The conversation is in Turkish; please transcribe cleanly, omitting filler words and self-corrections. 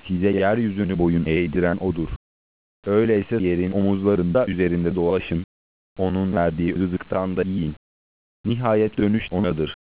Size yeryüzünü boyun eğdiren O'dur. Öyleyse yerin omuzlarında üzerinde dolaşın. Onun verdiği rızıktan da yiyin. Nihayet dönüş O'nadır.